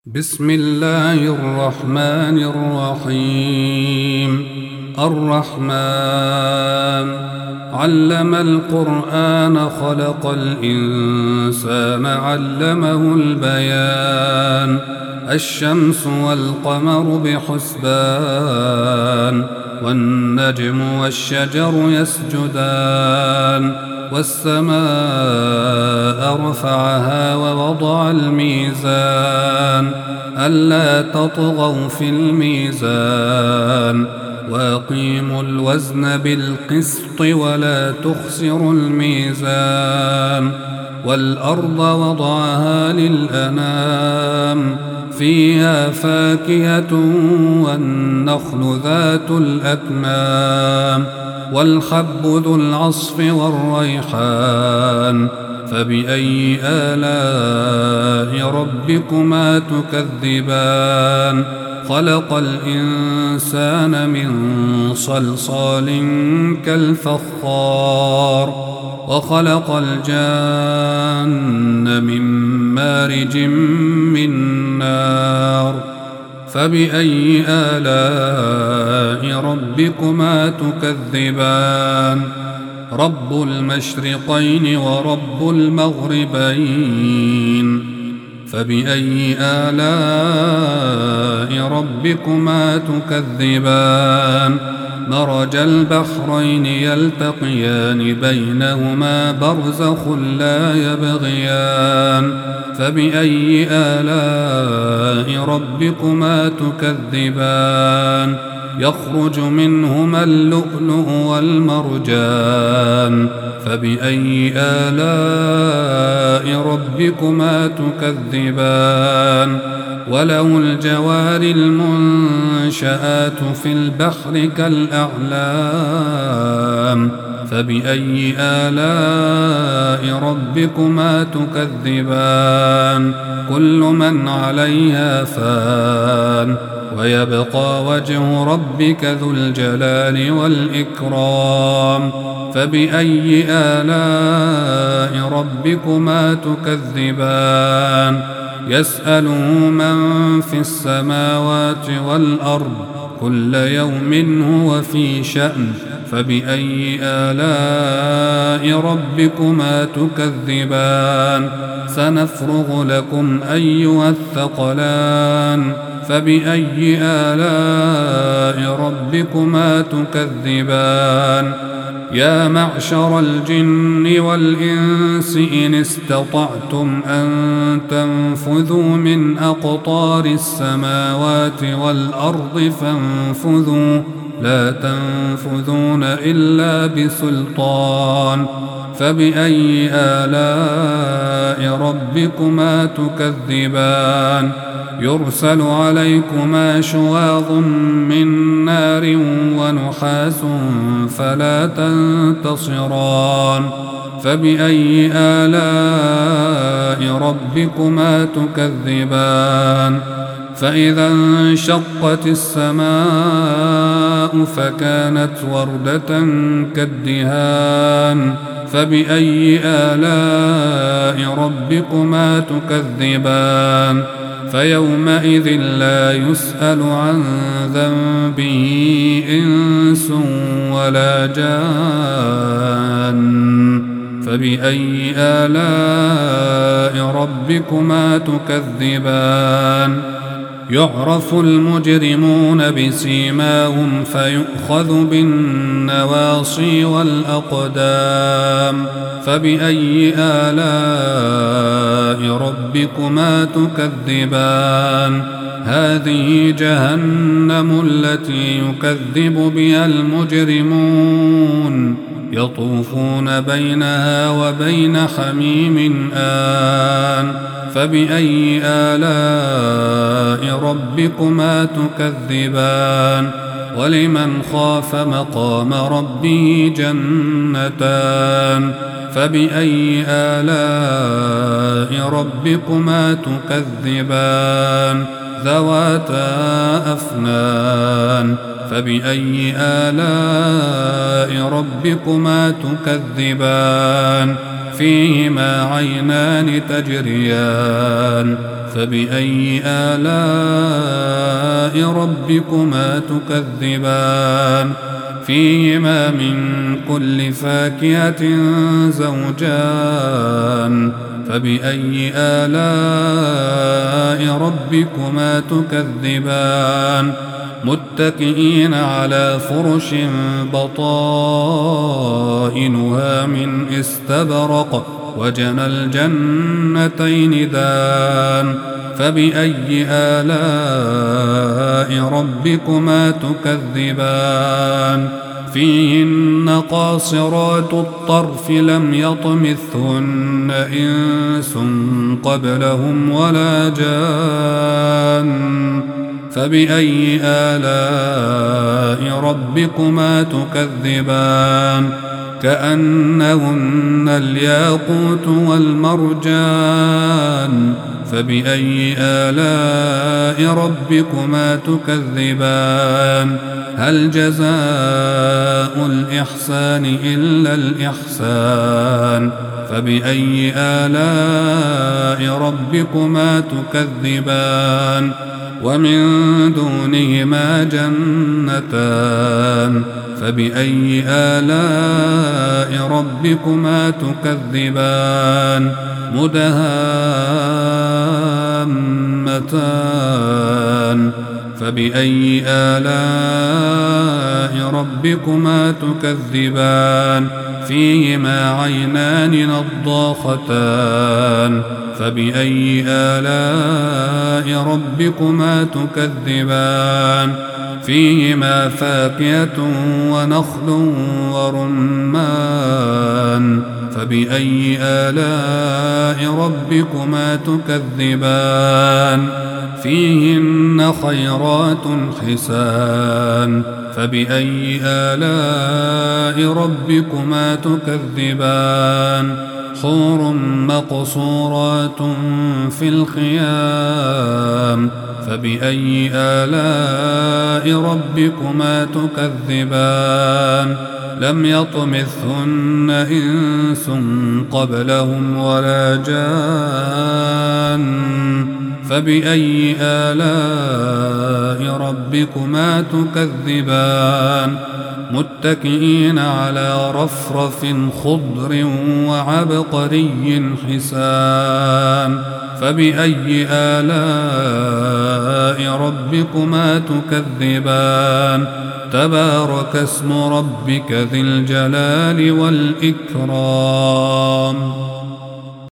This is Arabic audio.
بسم الله الرحمن الرحيم. الرحمن علم القرآن خلق الإنسان علمه البيان. الشمس والقمر بحسبان والنجم والشجر يسجدان والسماء رفعها ووضع الميزان ألا تطغوا في الميزان وأقيموا الوزن بالقسط ولا تخسروا الميزان. والأرض وضعها للأنام فيها فاكهة والنخل ذات الأكمام والحب ذو العصف والريحان. فبأي آلاء ربكما تكذبان؟ خلق الإنسان من صلصال كالفخار وخلق الجان من مارج من نار. فبأي آلاء ربكما تكذبان؟ رب المشرقين ورب المغربين. فبأي آلاء ربكما تكذبان؟ مرج البحرين يلتقيان بينهما برزخ لا يبغيان. فبأي آلاء ربكما تكذبان؟ يخرج منهما اللؤلؤ والمرجان. فبأي آلاء ربكما تكذبان؟ وله الجوار المنشآت في البحر كالأعلام. فبأي آلاء ربكما تكذبان؟ كل من عليها فان ويبقى وجه ربك ذو الجلال والإكرام. فبأي آلاء ربكما تكذبان؟ يسأله من في السماوات والأرض كل يوم هو في شأن. فبأي آلاء ربكما تكذبان؟ سنفرغ لكم أيها الثقلان. فبأي آلاء ربكما تكذبان؟ يا معشر الجن والإنس إن استطعتم أن تنفذوا من أقطار السماوات والأرض فانفذوا لا تنفذون إلا بسلطان. فبأي آلاء ربكما تكذبان؟ يرسل عليكما شواظ من نار ونحاس فلا تنتصران. فبأي آلاء ربكما تكذبان؟ فإذا انشقت السماء فكانت وردة كالدهان. فبأي آلاء ربكما تكذبان؟ فيومئذ لا يسأل عن ذنبه إنس ولا جان. فبأي آلاء ربكما تكذبان؟ يعرف المجرمون بسيماهم فيؤخذ بالنواصي والأقدام. فبأي آلاء ربكما تكذبان؟ هذه جهنم التي يكذب بها المجرمون يطوفون بينها وبين حميم آن. فبأي آلاء ربكما تكذبان؟ ولمن خاف مقام ربه جنتان. فبأي آلاء ربكما تكذبان؟ ذواتا أفنان. فبأي آلاء ربكما تكذبان؟ فيهما عينان تجريان فبأي آلاء ربكما تكذبان فيهما من كل فاكهة زوجان فبأي آلاء ربكما تكذبان متكئين على فرش بطائنها من استبرق وجنى الجنتين دان فبأي آلاء ربكما تكذبان فيهن قاصرات الطرف لم يطمثهن إنس قبلهم ولا جان فبأي آلاء ربكما تكذبان كأنهن الياقوت والمرجان فبأي آلاء ربكما تكذبان هل جزاء الإحسان إلا الإحسان فبأي آلاء ربكما تكذبان ومن دونهما جنتان فبأي آلاء ربكما تكذبان مدهامتان فبأي آلاء ربكما تكذبان فيهما عينان نضاختان فبأي آلاء ربكما تكذبان فيهما فاكهة ونخل ورمان فبأي آلاء ربكما تكذبان فيهن خيرات حسان فبأي آلاء ربكما تكذبان حور مقصورات في الخيام فبأي آلاء ربكما تكذبان لم يطمثهن إنس قبلهم ولا جان فبأي آلاء ربكما تكذبان متكئين على رفرف خضر وعبقري حسان فبأي آلاء ربكما تكذبان تبارك اسم ربك ذي الجلال والإكرام